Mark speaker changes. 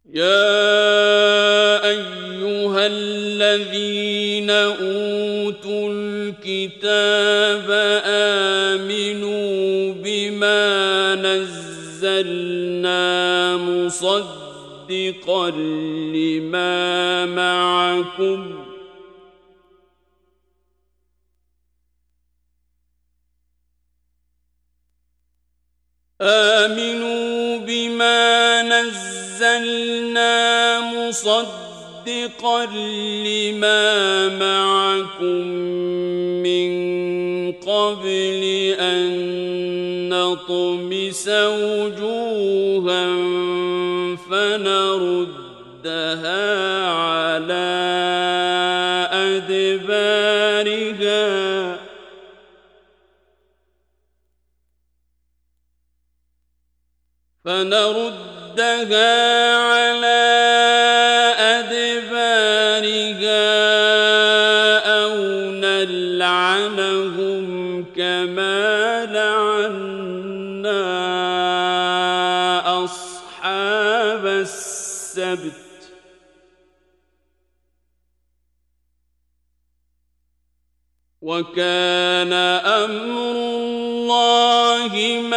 Speaker 1: يا أيها الذين أوتوا الكتاب آمنوا بما نزلنا مصدقا لما معكم من قبل أن نطمس وجوها فنردها على أدبارها أو نلعنهم كما لعنا أصحاب السبت وكان أمر الله